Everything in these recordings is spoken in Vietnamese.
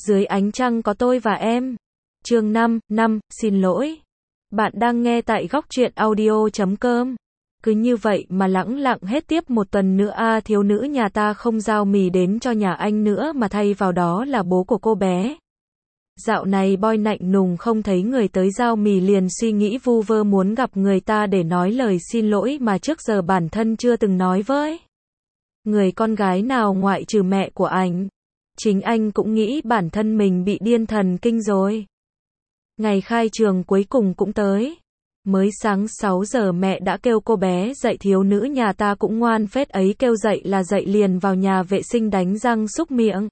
Dưới ánh trăng có tôi và em. Chương 5, xin lỗi. Bạn đang nghe tại góc truyện audio.com. Cứ như vậy mà lẳng lặng hết tiếp một tuần nữa thiếu nữ nhà ta không giao mì đến cho nhà anh nữa mà thay vào đó là bố của cô bé. Dạo này boy lạnh nùng không thấy người tới giao mì liền suy nghĩ vu vơ muốn gặp người ta để nói lời xin lỗi mà trước giờ bản thân chưa từng nói với người con gái nào ngoại trừ mẹ của anh. Chính anh cũng nghĩ bản thân mình bị điên thần kinh rồi. Ngày khai trường cuối cùng cũng tới. Mới sáng 6 giờ mẹ đã kêu cô bé dậy, thiếu nữ nhà ta cũng ngoan phết ấy, kêu dậy là dậy liền vào nhà vệ sinh đánh răng súc miệng,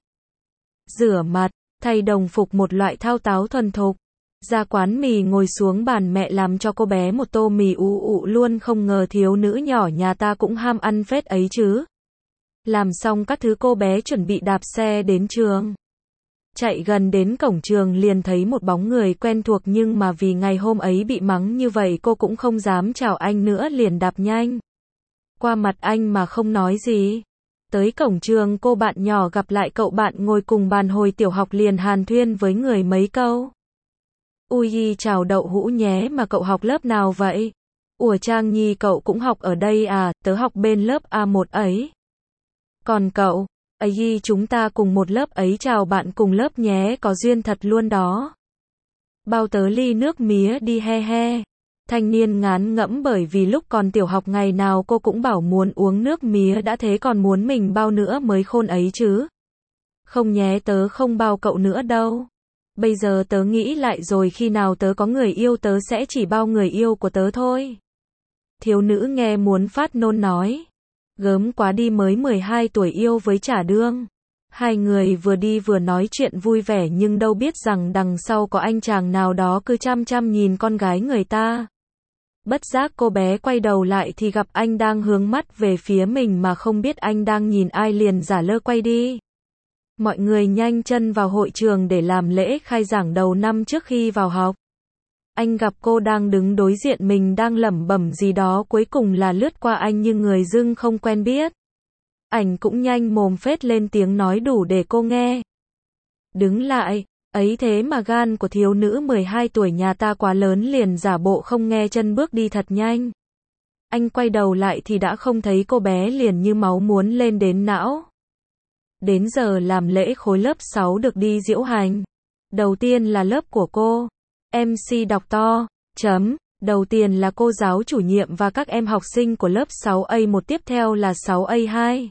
rửa mặt, thay đồng phục, một loại thao táo thuần thục. Ra quán mì ngồi xuống bàn mẹ làm cho cô bé một tô mì ụ luôn, không ngờ thiếu nữ nhỏ nhà ta cũng ham ăn phết ấy chứ. Làm xong các thứ cô bé chuẩn bị đạp xe đến trường. Chạy gần đến cổng trường liền thấy một bóng người quen thuộc, nhưng mà vì ngày hôm ấy bị mắng như vậy cô cũng không dám chào anh nữa, liền đạp nhanh qua mặt anh mà không nói gì. Tới cổng trường cô bạn nhỏ gặp lại cậu bạn ngồi cùng bàn hồi tiểu học liền hàn huyên với người mấy câu. Ui chào Đậu Hũ nhé, mà cậu học lớp nào vậy? Ủa Trang Nhi cậu cũng học ở đây à, tớ học bên lớp A1 ấy. Còn cậu? Ấy chúng ta cùng một lớp ấy, chào bạn cùng lớp nhé, có duyên thật luôn đó. Bao tớ ly nước mía đi he he. Thanh niên ngán ngẫm bởi vì lúc còn tiểu học ngày nào cô cũng bảo muốn uống nước mía, đã thế còn muốn mình bao nữa mới khôn ấy chứ. Không nhé, tớ không bao cậu nữa đâu. Bây giờ tớ nghĩ lại rồi, khi nào tớ có người yêu tớ sẽ chỉ bao người yêu của tớ thôi. Thiếu nữ nghe muốn phát nôn nói. Gớm quá đi, mới 12 tuổi yêu với trả đương. Hai người vừa đi vừa nói chuyện vui vẻ, nhưng đâu biết rằng đằng sau có anh chàng nào đó cứ chăm chăm nhìn con gái người ta. Bất giác cô bé quay đầu lại thì gặp anh đang hướng mắt về phía mình mà không biết anh đang nhìn ai, liền giả lơ quay đi. Mọi người nhanh chân vào hội trường để làm lễ khai giảng đầu năm trước khi vào học. Anh gặp cô đang đứng đối diện mình đang lẩm bẩm gì đó, cuối cùng là lướt qua anh như người dưng không quen biết. Ảnh cũng nhanh mồm phết lên tiếng nói đủ để cô nghe. Đứng lại, ấy thế mà gan của thiếu nữ 12 tuổi nhà ta quá lớn, liền giả bộ không nghe chân bước đi thật nhanh. Anh quay đầu lại thì đã không thấy cô bé, liền như máu muốn lên đến não. Đến giờ làm lễ khối lớp 6 được đi diễu hành. Đầu tiên là lớp của cô. MC đọc to, đầu tiên là cô giáo chủ nhiệm và các em học sinh của lớp 6A1, tiếp theo là 6A2.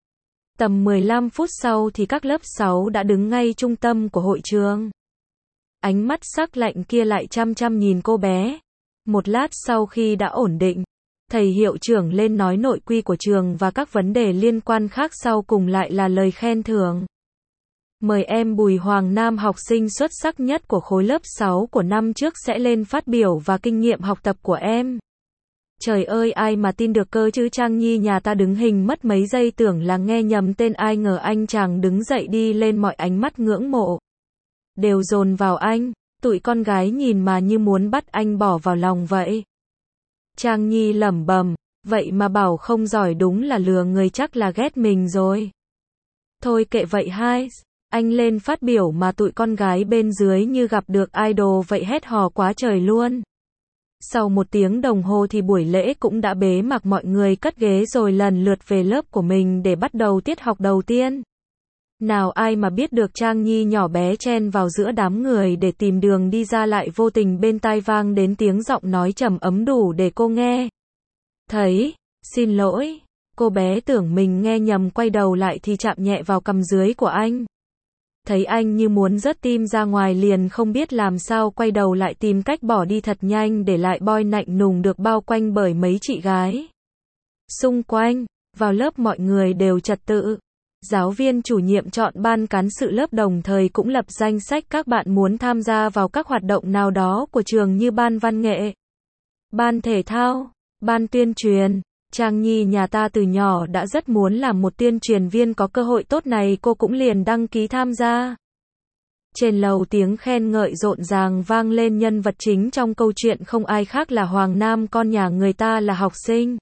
Tầm 15 phút sau thì các lớp 6 đã đứng ngay trung tâm của hội trường. Ánh mắt sắc lạnh kia lại chăm chăm nhìn cô bé. Một lát sau khi đã ổn định, thầy hiệu trưởng lên nói nội quy của trường và các vấn đề liên quan khác, sau cùng lại là lời khen thưởng. Mời em Bùi Hoàng Nam, học sinh xuất sắc nhất của khối lớp 6 của năm trước sẽ lên phát biểu và kinh nghiệm học tập của em. Trời ơi, ai mà tin được cơ chứ. Trang Nhi nhà ta đứng hình mất mấy giây, tưởng là nghe nhầm tên, ai ngờ anh chàng đứng dậy đi lên, mọi ánh mắt ngưỡng mộ đều dồn vào anh. Tụi con gái nhìn mà như muốn bắt anh bỏ vào lòng vậy. Trang Nhi lẩm bẩm, vậy mà bảo không giỏi đúng là lừa người, chắc là ghét mình rồi. Thôi kệ vậy hai. Anh lên phát biểu mà tụi con gái bên dưới như gặp được idol vậy, hét hò quá trời luôn. Sau 1 tiếng đồng hồ thì buổi lễ cũng đã bế mạc, mọi người cất ghế rồi lần lượt về lớp của mình để bắt đầu tiết học đầu tiên. Nào ai mà biết được Trang Nhi nhỏ bé chen vào giữa đám người để tìm đường đi ra, lại vô tình bên tai vang đến tiếng giọng nói trầm ấm đủ để cô nghe thấy. Xin lỗi. Cô bé tưởng mình nghe nhầm, quay đầu lại thì chạm nhẹ vào cằm dưới của anh. Thấy anh như muốn rớt tim ra ngoài, liền không biết làm sao quay đầu lại tìm cách bỏ đi thật nhanh, để lại boy lạnh nùng được bao quanh bởi mấy chị gái xung quanh. Vào lớp mọi người đều trật tự. Giáo viên chủ nhiệm chọn ban cán sự lớp, đồng thời cũng lập danh sách các bạn muốn tham gia vào các hoạt động nào đó của trường như ban văn nghệ, ban thể thao, ban tuyên truyền. Trang Nhi nhà ta từ nhỏ đã rất muốn làm một tuyên truyền viên, có cơ hội tốt này cô cũng liền đăng ký tham gia. Trên lầu tiếng khen ngợi rộn ràng vang lên, nhân vật chính trong câu chuyện không ai khác là Hoàng Nam, con nhà người ta là học sinh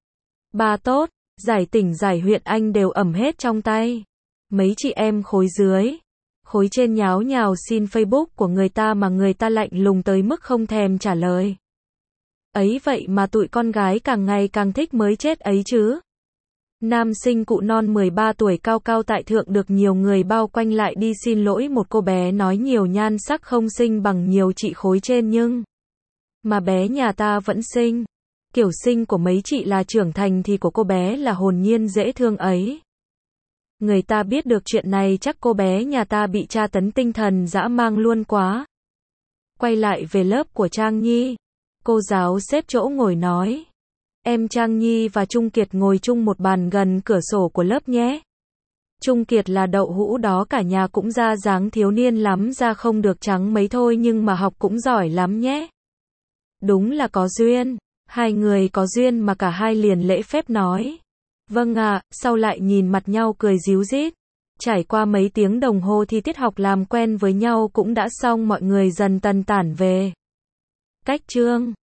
ba tốt, giải tỉnh giải huyện anh đều ẩm hết trong tay. Mấy chị em khối dưới Khối trên nháo nhào xin Facebook của người ta mà người ta lạnh lùng tới mức không thèm trả lời. Ấy vậy mà tụi con gái càng ngày càng thích mới chết ấy chứ. Nam sinh cụ non 13 tuổi cao cao tại thượng được nhiều người bao quanh lại đi xin lỗi một cô bé nói nhiều nhan sắc không xinh bằng nhiều chị khối trên nhưng mà bé nhà ta vẫn xinh. Kiểu xinh của mấy chị là trưởng thành thì của cô bé là hồn nhiên dễ thương ấy. Người ta biết được chuyện này chắc cô bé nhà ta bị tra tấn tinh thần dã man luôn quá. Quay lại về lớp của Trang Nhi. Cô giáo xếp chỗ ngồi nói. Em Trang Nhi và Trung Kiệt ngồi chung một bàn gần cửa sổ của lớp nhé. Trung Kiệt là đậu hũ đó, cả nhà cũng ra dáng thiếu niên lắm, da không được trắng mấy thôi nhưng mà học cũng giỏi lắm nhé. Đúng là có duyên. Hai người có duyên mà cả hai liền lễ phép nói. Vâng ạ, sau lại nhìn mặt nhau cười ríu rít. Trải qua mấy tiếng đồng hồ thì tiết học làm quen với nhau cũng đã xong, mọi người dần tản về. Cách chương